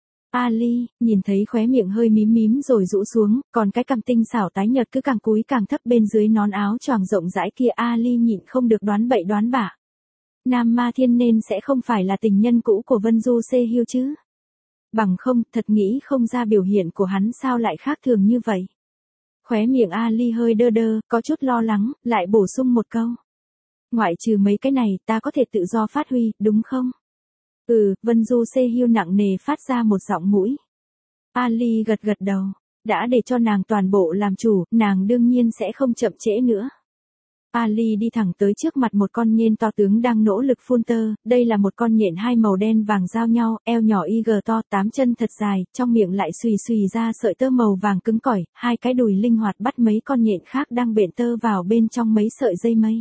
Ali, nhìn thấy khóe miệng hơi mím rồi rũ xuống, còn cái cằm tinh xảo tái nhợt cứ càng cúi càng thấp bên dưới nón áo choàng rộng rãi kia, Ali nhịn không được đoán bậy đoán bạ. Nam Ma Thiên nên sẽ không phải là tình nhân cũ của Vân Du Se-hyo chứ? Bằng không, thật nghĩ không ra biểu hiện của hắn sao lại khác thường như vậy. Khóe miệng Ali hơi đơ, có chút lo lắng, lại bổ sung một câu. Ngoại trừ mấy cái này, ta có thể tự do phát huy, đúng không? Vân Du Se-hyo nặng nề phát ra một giọng mũi. Ali gật đầu. Đã để cho nàng toàn bộ làm chủ, nàng đương nhiên sẽ không chậm trễ nữa. Ali đi thẳng tới trước mặt một con nhện to tướng đang nỗ lực phun tơ, đây là một con nhện hai màu đen vàng giao nhau, eo nhỏ y gờ to, 8 chân thật dài, trong miệng lại xùy ra sợi tơ màu vàng cứng cỏi, hai cái đùi linh hoạt bắt mấy con nhện khác đang bện tơ vào bên trong mấy sợi dây mây.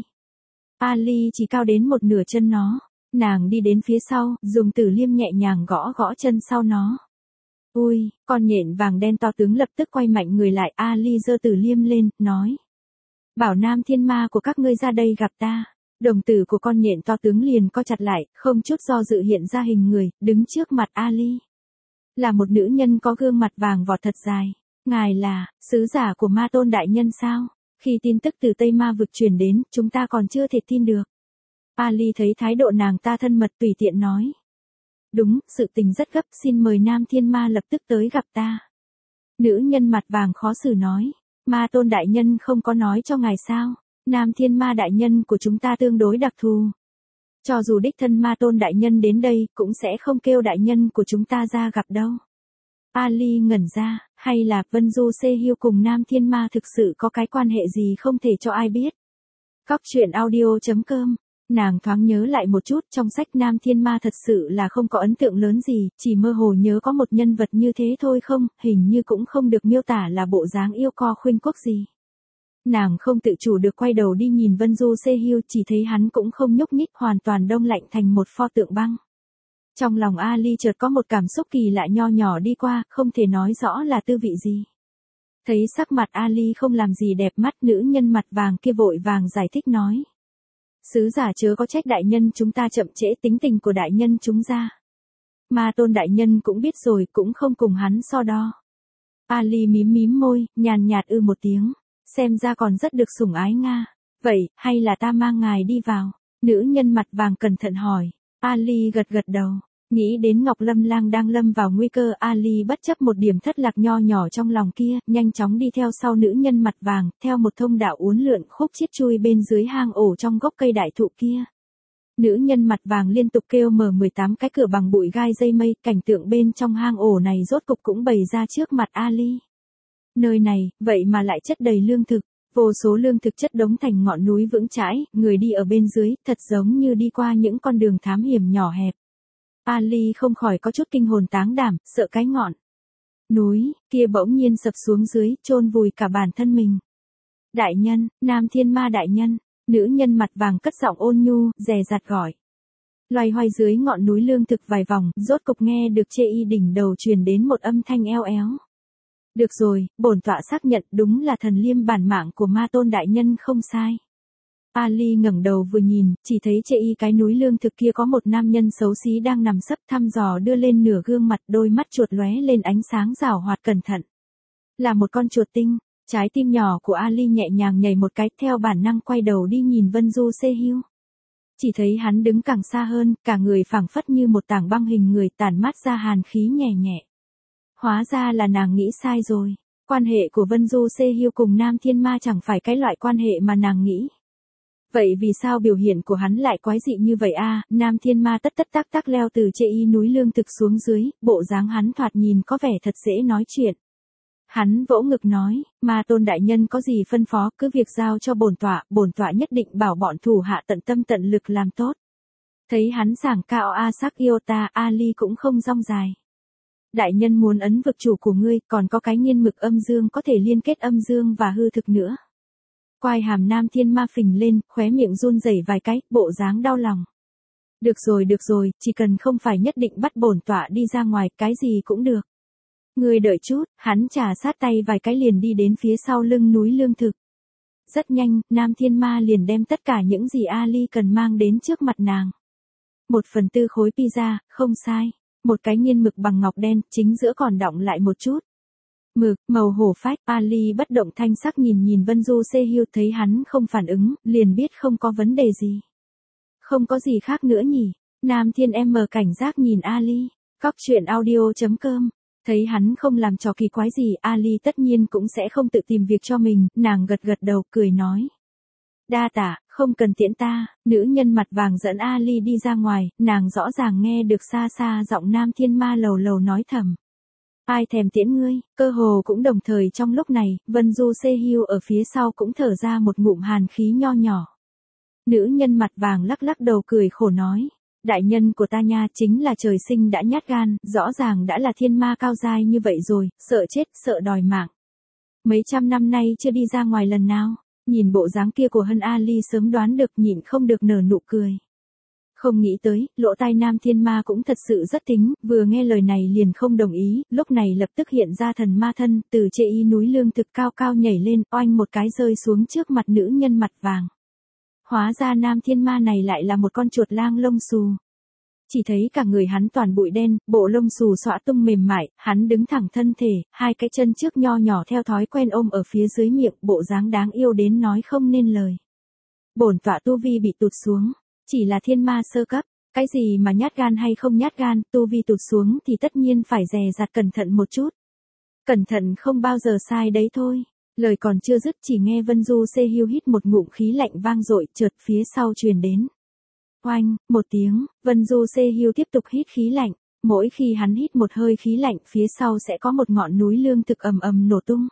Ali chỉ cao đến một nửa chân nó, nàng đi đến phía sau, dùng tử liêm nhẹ nhàng gõ chân sau nó. Ui, con nhện vàng đen to tướng lập tức quay mạnh người lại, Ali giơ tử liêm lên, nói. Bảo nam thiên ma của các ngươi ra đây gặp ta. Đồng tử của con nhện to tướng liền co chặt lại, không chút do dự hiện ra hình người, đứng trước mặt Ali. Là một nữ nhân có gương mặt vàng vọt thật dài. Ngài là, sứ giả của ma tôn đại nhân sao? Khi tin tức từ Tây Ma vực truyền đến, chúng ta còn chưa thể tin được. Ali thấy thái độ nàng ta thân mật tùy tiện nói. Đúng, sự tình rất gấp, xin mời nam thiên ma lập tức tới gặp ta. Nữ nhân mặt vàng khó xử nói. Ma tôn đại nhân không có nói cho ngài sao, nam thiên ma đại nhân của chúng ta tương đối đặc thù. Cho dù đích thân ma tôn đại nhân đến đây, cũng sẽ không kêu đại nhân của chúng ta ra gặp đâu. Ali ngẩn ra, hay là Vân Du Se-hyo cùng nam thiên ma thực sự có cái quan hệ gì không thể cho ai biết. Cóc truyện audio.com. Nàng thoáng nhớ lại một chút, trong sách Nam Thiên Ma thật sự là không có ấn tượng lớn gì, chỉ mơ hồ nhớ có một nhân vật như thế thôi không, hình như cũng không được miêu tả là bộ dáng yêu co khuynh quốc gì. Nàng không tự chủ được quay đầu đi nhìn Vân Du Se-hyo, chỉ thấy hắn cũng không nhúc nhích, hoàn toàn đông lạnh thành một pho tượng băng. Trong lòng Ali chợt có một cảm xúc kỳ lạ nho nhỏ đi qua, không thể nói rõ là tư vị gì. Thấy sắc mặt Ali không làm gì đẹp mắt, nữ nhân mặt vàng kia vội vàng giải thích nói. Sứ giả chớ có trách đại nhân chúng ta chậm trễ, tính tình của đại nhân chúng ra. Ma tôn đại nhân cũng biết rồi, cũng không cùng hắn so đo. Ali mím môi, nhàn nhạt một tiếng. Xem ra còn rất được sủng ái nga. Vậy, hay là ta mang ngài đi vào? Nữ nhân mặt vàng cẩn thận hỏi. Ali gật đầu. Nghĩ đến Ngọc Lâm Lang đang lâm vào nguy cơ, Ali bất chấp một điểm thất lạc nho nhỏ trong lòng kia, nhanh chóng đi theo sau nữ nhân mặt vàng, theo một thông đạo uốn lượn khúc chiết chui bên dưới hang ổ trong gốc cây đại thụ kia. Nữ nhân mặt vàng liên tục kêu mở 18 cái cửa bằng bụi gai dây mây, cảnh tượng bên trong hang ổ này rốt cục cũng bày ra trước mặt Ali. Nơi này, vậy mà lại chất đầy lương thực, vô số lương thực chất đống thành ngọn núi vững chãi, người đi ở bên dưới, thật giống như đi qua những con đường thám hiểm nhỏ hẹp. Ali không khỏi có chút kinh hồn táng đảm, sợ cái ngọn núi kia bỗng nhiên sập xuống dưới, chôn vùi cả bản thân mình. Đại nhân, Nam Thiên Ma đại nhân, nữ nhân mặt vàng cất giọng ôn nhu, dè dặt gọi. Loay hoay dưới ngọn núi lương thực vài vòng, rốt cục nghe được chê y đỉnh đầu truyền đến một âm thanh eo éo. Được rồi, bổn tọa xác nhận đúng là thần liêm bản mạng của Ma Tôn đại nhân không sai. Ali ngẩng đầu vừa nhìn, chỉ thấy trên cái núi lương thực kia có một nam nhân xấu xí đang nằm sấp thăm dò đưa lên nửa gương mặt, đôi mắt chuột lóe lên ánh sáng rảo hoạt cẩn thận. Là một con chuột tinh, trái tim nhỏ của Ali nhẹ nhàng nhảy một cái, theo bản năng quay đầu đi nhìn Vân Du Se-hyu. Chỉ thấy hắn đứng càng xa hơn, cả người phảng phất như một tảng băng hình người, tản mát ra hàn khí nhẹ nhẹ. Hóa ra là nàng nghĩ sai rồi. Quan hệ của Vân Du Se-hyu cùng Nam Thiên Ma chẳng phải cái loại quan hệ mà nàng nghĩ. Vậy vì sao biểu hiện của hắn lại quái dị như vậy a? Nam Thiên Ma tất tất tác tác leo từ trên núi lương thực xuống dưới, bộ dáng hắn thoạt nhìn có vẻ thật dễ nói chuyện. Hắn vỗ ngực nói, Ma Tôn đại nhân có gì phân phó cứ việc giao cho bổn tọa nhất định bảo bọn thủ hạ tận tâm tận lực làm tốt. Thấy hắn sảng cao Asak Iota, Ali cũng không rong dài. Đại nhân muốn ấn vực chủ của ngươi, còn có cái nhiên mực âm dương có thể liên kết âm dương và hư thực nữa. Quai hàm Nam Thiên Ma phình lên, khóe miệng run rẩy vài cái, bộ dáng đau lòng. Được rồi, chỉ cần không phải nhất định bắt bổn tọa đi ra ngoài, cái gì cũng được. Ngươi đợi chút, hắn trà sát tay vài cái liền đi đến phía sau lưng núi lương thực. Rất nhanh, Nam Thiên Ma liền đem tất cả những gì Ali cần mang đến trước mặt nàng. 1/4 khối pizza, không sai. Một cái nhiên mực bằng ngọc đen, chính giữa còn đọng lại một chút mực, màu hổ phách. Ali bất động thanh sắc nhìn Vân Du Se-hyu, thấy hắn không phản ứng, liền biết không có vấn đề gì. Không có gì khác nữa nhỉ? Nam Thiên mở cảnh giác nhìn Ali. Cóc truyện audio.com. Thấy hắn không làm trò kỳ quái gì, Ali tất nhiên cũng sẽ không tự tìm việc cho mình, nàng gật gật đầu, cười nói. Đa tạ, không cần tiễn ta. Nữ nhân mặt vàng dẫn Ali đi ra ngoài, nàng rõ ràng nghe được xa xa giọng Nam Thiên Ma lầu lầu nói thầm. Ai thèm tiễn ngươi, cơ hồ cũng đồng thời trong lúc này, Vân Du Se-hyu ở phía sau cũng thở ra một ngụm hàn khí nho nhỏ. Nữ nhân mặt vàng lắc lắc đầu cười khổ nói. Đại nhân của ta nha, chính là trời sinh đã nhát gan, rõ ràng đã là thiên ma cao giai như vậy rồi, sợ chết, sợ đòi mạng. Mấy trăm năm nay chưa đi ra ngoài lần nào. Nhìn bộ dáng kia của Hân, Ali sớm đoán được, nhịn không được nở nụ cười. Không nghĩ tới, lỗ tai Nam Thiên Ma cũng thật sự rất tính, vừa nghe lời này liền không đồng ý, lúc này lập tức hiện ra thần ma thân, từ trên núi lương thực cao cao nhảy lên, oanh một cái rơi xuống trước mặt nữ nhân mặt vàng. Hóa ra Nam Thiên Ma này lại là một con chuột lang lông xù. Chỉ thấy cả người hắn toàn bụi đen, bộ lông xù xõa tung mềm mại, hắn đứng thẳng thân thể, hai cái chân trước nho nhỏ theo thói quen ôm ở phía dưới miệng, bộ dáng đáng yêu đến nói không nên lời. Bổn tọa tu vi bị tụt xuống, chỉ là thiên ma sơ cấp, cái gì mà nhát gan hay không nhát gan, tu vi tụt xuống thì tất nhiên phải dè dặt cẩn thận một chút. Cẩn thận không bao giờ sai đấy thôi. Lời còn chưa dứt chỉ nghe Vân Du Se-hyu hít một ngụm khí lạnh vang dội, chợt phía sau truyền đến. Oanh, một tiếng, Vân Du Se-hyu tiếp tục hít khí lạnh, mỗi khi hắn hít một hơi khí lạnh, phía sau sẽ có một ngọn núi lương thực ầm ầm nổ tung.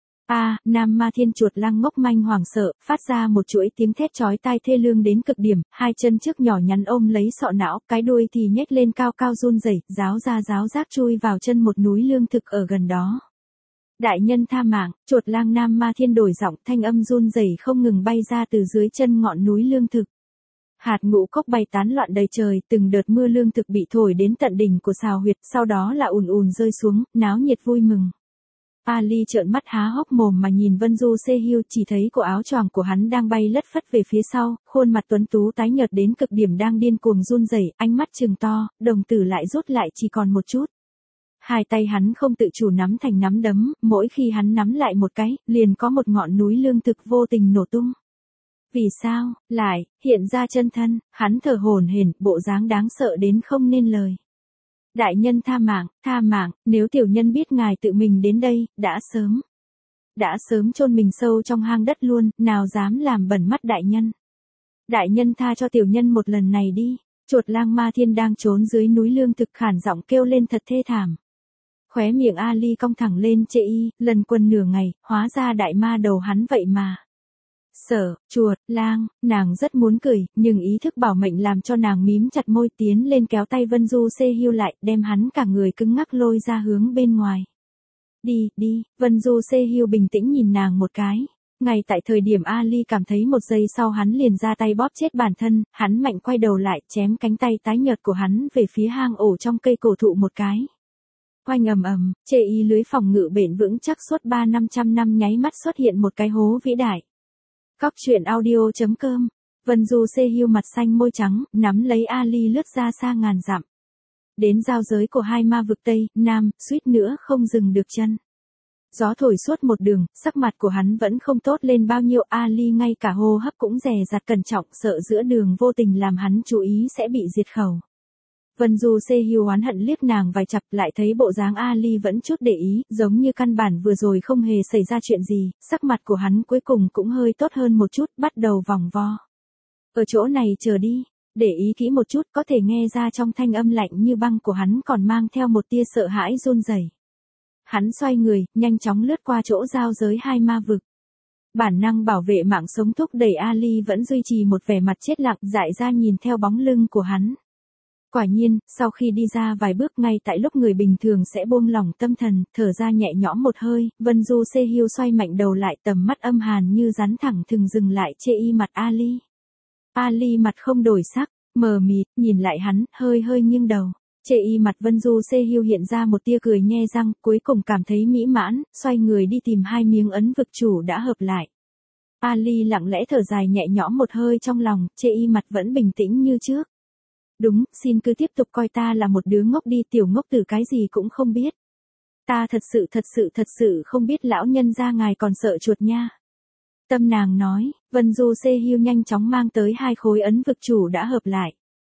Nam Ma Thiên chuột lang ngốc manh hoảng sợ, phát ra một chuỗi tiếng thét chói tai thê lương đến cực điểm, hai chân trước nhỏ nhắn ôm lấy sọ não, cái đuôi thì nhếch lên cao cao run rẩy, ráo ra ráo rác chui vào chân một núi lương thực ở gần đó. Đại nhân tha mạng, chuột lang Nam Ma Thiên đổi giọng, thanh âm run rẩy không ngừng bay ra từ dưới chân ngọn núi lương thực. Hạt ngũ cốc bay tán loạn đầy trời, từng đợt mưa lương thực bị thổi đến tận đỉnh của sào huyệt, sau đó là ùn ùn rơi xuống, náo nhiệt vui mừng. Ali trợn mắt há hốc mồm mà nhìn Vân Du Se-hyu, chỉ thấy cổ áo choàng của hắn đang bay lất phất về phía sau, khuôn mặt tuấn tú tái nhợt đến cực điểm đang điên cuồng run rẩy, ánh mắt trừng to, đồng tử lại rút lại chỉ còn một chút. Hai tay hắn không tự chủ nắm thành nắm đấm, mỗi khi hắn nắm lại một cái, liền có một ngọn núi lương thực vô tình nổ tung. Vì sao, lại, hiện ra chân thân, hắn thở hổn hển, bộ dáng đáng sợ đến không nên lời. Đại nhân tha mạng, nếu tiểu nhân biết ngài tự mình đến đây, đã sớm chôn mình sâu trong hang đất luôn, nào dám làm bẩn mắt đại nhân. Đại nhân tha cho tiểu nhân một lần này đi, chuột lang Ma Thiên đang trốn dưới núi lương thực khản giọng kêu lên thật thê thảm. Khóe miệng Ali cong thẳng lên chê y, lần quần nửa ngày, hóa ra đại ma đầu hắn vậy mà. Chuột, lang, nàng rất muốn cười, nhưng ý thức bảo mệnh làm cho nàng mím chặt môi tiến lên kéo tay Vân Du Se-hyu lại, đem hắn cả người cứng ngắc lôi ra hướng bên ngoài. Đi, Vân Du Se-hyu bình tĩnh nhìn nàng một cái. Ngay tại thời điểm Ali cảm thấy một giây sau hắn liền ra tay bóp chết bản thân, hắn mạnh quay đầu lại chém cánh tay tái nhợt của hắn về phía hang ổ trong cây cổ thụ một cái. Oanh ầm ầm, chê ý lưới phòng ngự bền vững chắc suốt 300-500 năm nháy mắt xuất hiện một cái hố vĩ đại. Cóc truyện audio.com. Vân Du Se-hyu mặt xanh môi trắng, nắm lấy Ali lướt ra xa ngàn dặm. Đến giao giới của hai ma vực Tây, Nam, suýt nữa không dừng được chân. Gió thổi suốt một đường, sắc mặt của hắn vẫn không tốt lên bao nhiêu, Ali ngay cả hô hấp cũng dè dặt cẩn trọng, sợ giữa đường vô tình làm hắn chú ý sẽ bị diệt khẩu. Vân Du Se-hyu oán hận liếc nàng vài chặp, lại thấy bộ dáng Ali vẫn chút để ý, giống như căn bản vừa rồi không hề xảy ra chuyện gì, sắc mặt của hắn cuối cùng cũng hơi tốt hơn một chút, bắt đầu vòng vo. Ở chỗ này chờ đi, để ý kỹ một chút, có thể nghe ra trong thanh âm lạnh như băng của hắn còn mang theo một tia sợ hãi run rẩy. Hắn xoay người, nhanh chóng lướt qua chỗ giao giới hai ma vực. Bản năng bảo vệ mạng sống thúc đẩy Ali vẫn duy trì một vẻ mặt chết lặng, dại ra nhìn theo bóng lưng của hắn. Quả nhiên, sau khi đi ra vài bước ngay tại lúc người bình thường sẽ buông lỏng tâm thần, thở ra nhẹ nhõm một hơi, Vân Du Se-hyu xoay mạnh đầu lại, tầm mắt âm hàn như rắn thẳng thừng dừng lại chê y mặt Ali. Ali mặt không đổi sắc, mờ mịt, nhìn lại hắn, hơi hơi nghiêng đầu. Chê y mặt Vân Du Se-hyu hiện ra một tia cười nhe răng, cuối cùng cảm thấy mỹ mãn, xoay người đi tìm hai miếng ấn vực chủ đã hợp lại. Ali lặng lẽ thở dài nhẹ nhõm một hơi trong lòng, chê y mặt vẫn bình tĩnh như trước. Đúng, xin cứ tiếp tục coi ta là một đứa ngốc đi, tiểu ngốc tử cái gì cũng không biết. Ta thật sự không biết lão nhân gia ngài còn sợ chuột nha. Tâm nàng nói, Vân Du Se-hyu nhanh chóng mang tới hai khối ấn vực chủ đã hợp lại.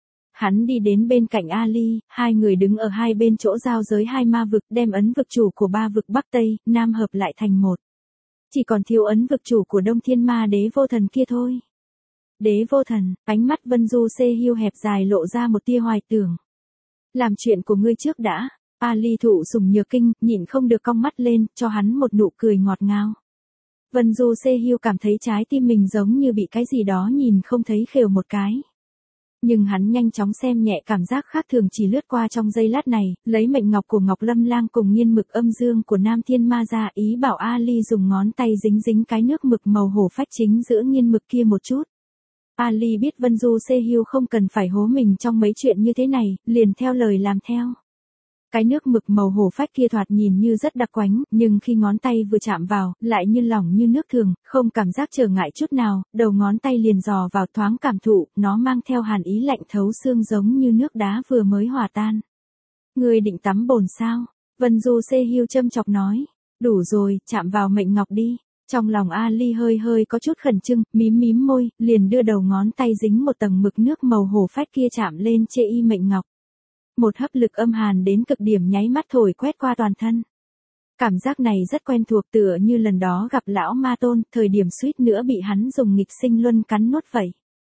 Hắn đi đến bên cạnh Ali, hai người đứng ở hai bên chỗ giao giới hai ma vực, đem ấn vực chủ của ba vực Bắc Tây, Nam hợp lại thành một. Chỉ còn thiếu ấn vực chủ của Đông Thiên Ma Đế Vô Thần kia thôi. Đế Vô Thần, ánh mắt Vân Du Se-hyu hẹp dài lộ ra một tia hoài tưởng. Làm chuyện của ngươi trước đã. Ali thụ sủng nhược kinh, nhịn không được cong mắt lên, cho hắn một nụ cười ngọt ngào. Vân Du Se-hyu cảm thấy trái tim mình giống như bị cái gì đó nhìn không thấy khều một cái. Nhưng hắn nhanh chóng xem nhẹ cảm giác khác thường chỉ lướt qua trong giây lát này, lấy mệnh ngọc của Ngọc Lâm Lang cùng nghiên mực âm dương của Nam Thiên Ma ra, ý bảo Ali dùng ngón tay dính dính cái nước mực màu hổ phách chính giữa nghiên mực kia một chút. Ali biết Vân Du Se-hyu không cần phải hố mình trong mấy chuyện như thế này, liền theo lời làm theo. Cái nước mực màu hổ phách kia thoạt nhìn như rất đặc quánh, nhưng khi ngón tay vừa chạm vào, lại như lỏng như nước thường, không cảm giác trở ngại chút nào, đầu ngón tay liền dò vào thoáng cảm thụ, nó mang theo hàn ý lạnh thấu xương giống như nước đá vừa mới hòa tan. Ngươi định tắm bồn sao? Vân Du Se-hyu châm chọc nói. Đủ rồi, chạm vào mệnh ngọc đi. Trong lòng Ali hơi hơi có chút khẩn trương, mím môi, liền đưa đầu ngón tay dính một tầng mực nước màu hổ phách kia chạm lên chê y mệnh ngọc. Một hấp lực âm hàn đến cực điểm nháy mắt thổi quét qua toàn thân. Cảm giác này rất quen thuộc, tựa như lần đó gặp lão ma tôn, thời điểm suýt nữa bị hắn dùng nghịch sinh luân cắn nuốt vậy.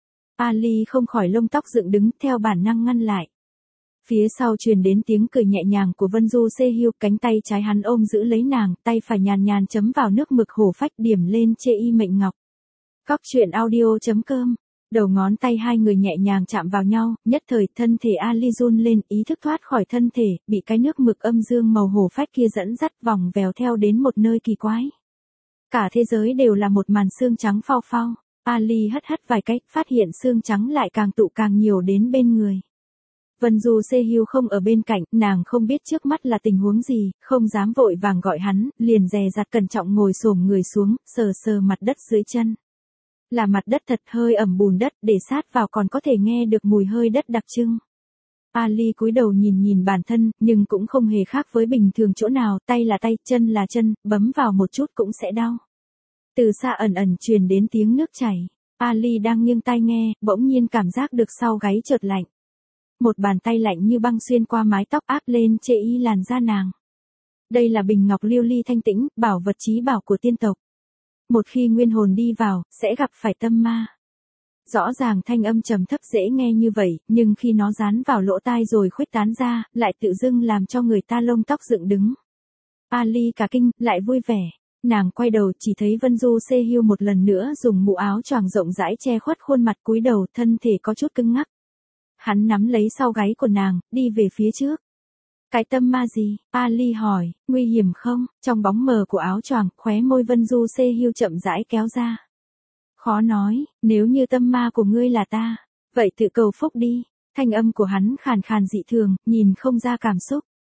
Ali không khỏi lông tóc dựng đứng, theo bản năng ngăn lại. Phía sau truyền đến tiếng cười nhẹ nhàng của Vân Du Se-hyu, cánh tay trái hắn ôm giữ lấy nàng, tay phải nhàn nhàn chấm vào nước mực hổ phách điểm lên chê y mệnh ngọc. Cóc truyện audio.com. Đầu ngón tay hai người nhẹ nhàng chạm vào nhau, nhất thời thân thể Ali run lên, ý thức thoát khỏi thân thể, bị cái nước mực âm dương màu hổ phách kia dẫn dắt vòng vèo theo đến một nơi kỳ quái. Cả thế giới đều là một màn xương trắng phao phao. Ali hất vài cái, phát hiện xương trắng lại càng tụ càng nhiều đến bên người. Vân Du Se-hyu không ở bên cạnh, nàng không biết trước mắt là tình huống gì, không dám vội vàng gọi hắn, liền dè dặt cẩn trọng ngồi xổm người xuống, sờ sờ mặt đất dưới chân. Là mặt đất thật, hơi ẩm bùn đất, để sát vào còn có thể nghe được mùi hơi đất đặc trưng. Ali cúi đầu nhìn bản thân, nhưng cũng không hề khác với bình thường chỗ nào, tay là tay, chân là chân, bấm vào một chút cũng sẽ đau. Từ xa ẩn truyền đến tiếng nước chảy. Ali đang nghiêng tai nghe, bỗng nhiên cảm giác được sau gáy chợt lạnh. Một bàn tay lạnh như băng xuyên qua mái tóc áp lên chê y làn da nàng. Đây là bình ngọc lưu ly thanh tĩnh, bảo vật chí bảo của tiên tộc. Một khi nguyên hồn đi vào, sẽ gặp phải tâm ma. Rõ ràng thanh âm trầm thấp dễ nghe như vậy, nhưng khi nó dán vào lỗ tai rồi khuếch tán ra, lại tự dưng làm cho người ta lông tóc dựng đứng. Ali cả kinh, lại vui vẻ. Nàng quay đầu chỉ thấy Vân Du Se-hyu một lần nữa dùng mũ áo choàng rộng rãi che khuất khuôn mặt, cúi đầu, thân thể có chút cứng ngắc. Hắn nắm lấy sau gáy của nàng, đi về phía trước. Cái tâm ma gì? Ali hỏi, nguy hiểm không? Trong bóng mờ của áo choàng, khóe môi Vân Du Se-hyu chậm rãi kéo ra. Khó nói, nếu như tâm ma của ngươi là ta, vậy tự cầu phúc đi. Thanh âm của hắn khàn khàn dị thường, nhìn không ra cảm xúc.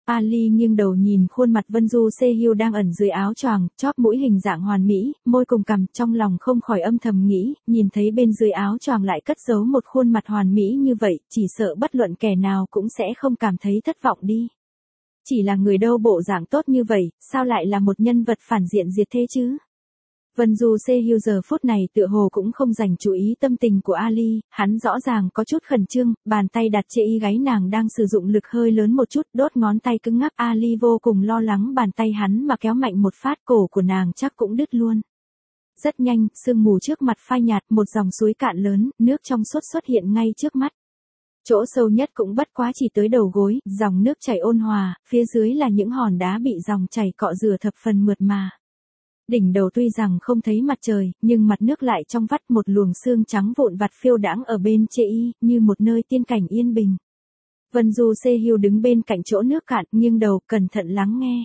Ali nghiêng đầu nhìn khuôn mặt Vân Du Se-hyo đang ẩn dưới áo choàng, chóp mũi hình dạng hoàn mỹ, môi cùng cằm, trong lòng không khỏi âm thầm nghĩ, nhìn thấy bên dưới áo choàng lại cất giấu một khuôn mặt hoàn mỹ như vậy, chỉ sợ bất luận kẻ nào cũng sẽ không cảm thấy thất vọng đi. Chỉ là người đâu bộ dạng tốt như vậy, sao lại là một nhân vật phản diện diệt thế chứ? Vân Du Se-hyo giờ phút này tựa hồ cũng không dành chú ý tâm tình của Ali, hắn rõ ràng có chút khẩn trương, bàn tay đặt trên y gáy nàng đang sử dụng lực hơi lớn một chút, đốt ngón tay cứng ngắc. Ali vô cùng lo lắng bàn tay hắn mà kéo mạnh một phát, cổ của nàng chắc cũng đứt luôn. Rất nhanh, sương mù trước mặt phai nhạt, một dòng suối cạn lớn, nước trong suốt xuất hiện ngay trước mắt. Chỗ sâu nhất cũng bất quá chỉ tới đầu gối, dòng nước chảy ôn hòa, phía dưới là những hòn đá bị dòng chảy cọ rửa thập phần mượt mà. Đỉnh đầu tuy rằng không thấy mặt trời, nhưng mặt nước lại trong vắt, một luồng sương trắng vụn vặt phiêu đãng ở bên chê y, như một nơi tiên cảnh yên bình. Vân Du Se-hyo đứng bên cạnh chỗ nước cạn, nghiêng đầu, cẩn thận lắng nghe.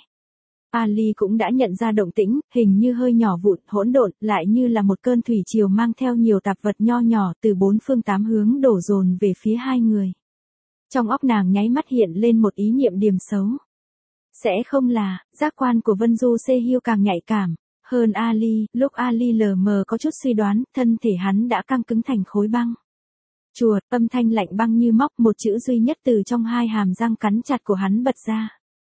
Ali cũng đã nhận ra động tĩnh, hình như hơi nhỏ vụn, hỗn độn, lại như là một cơn thủy triều mang theo nhiều tạp vật nho nhỏ từ bốn phương tám hướng đổ dồn về phía hai người. Trong óc nàng nháy mắt hiện lên một ý niệm điềm xấu. Sẽ không là, giác quan của Vân Du Se-hyo càng nhạy cảm hơn Ali, lúc Ali lờ mờ có chút suy đoán, thân thể hắn đã căng cứng thành khối băng. Chuột, âm thanh lạnh băng như móc, một chữ duy nhất từ trong hai hàm răng cắn chặt của hắn bật ra.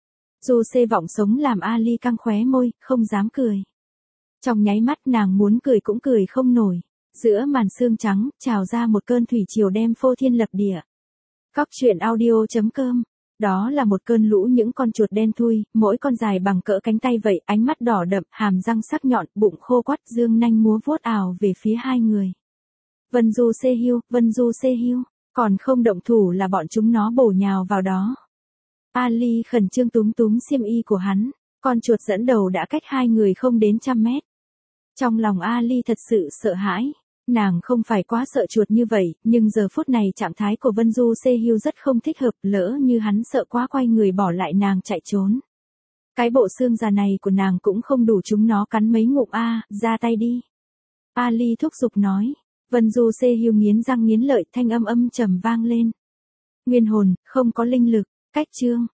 Du Se vọng sống làm Ali căng khóe môi, không dám cười. Trong nháy mắt nàng muốn cười cũng cười không nổi. Giữa màn sương trắng, trào ra một cơn thủy triều đem phô thiên lập địa. Cóc truyện audio.com. Đó là một cơn lũ những con chuột đen thui, mỗi con dài bằng cỡ cánh tay vậy, ánh mắt đỏ đậm, hàm răng sắc nhọn, bụng khô quắt, dương nanh múa vuốt ào về phía hai người. Vân Du Se-hyo, còn không động thủ là bọn chúng nó bổ nhào vào đó. Ali khẩn trương túm xiêm y của hắn, con chuột dẫn đầu đã cách hai người không đến 100 mét. Trong lòng Ali thật sự sợ hãi. Nàng không phải quá sợ chuột như vậy, nhưng giờ phút này trạng thái của Vân Du Se-hyo rất không thích hợp, lỡ như hắn sợ quá quay người bỏ lại nàng chạy trốn. Cái bộ xương già này của nàng cũng không đủ chúng nó cắn mấy ngụm ra tay đi. Ali thúc giục nói. Vân Du Se-hyo nghiến răng nghiến lợi, thanh âm trầm vang lên. Nguyên hồn, không có linh lực, cách chương.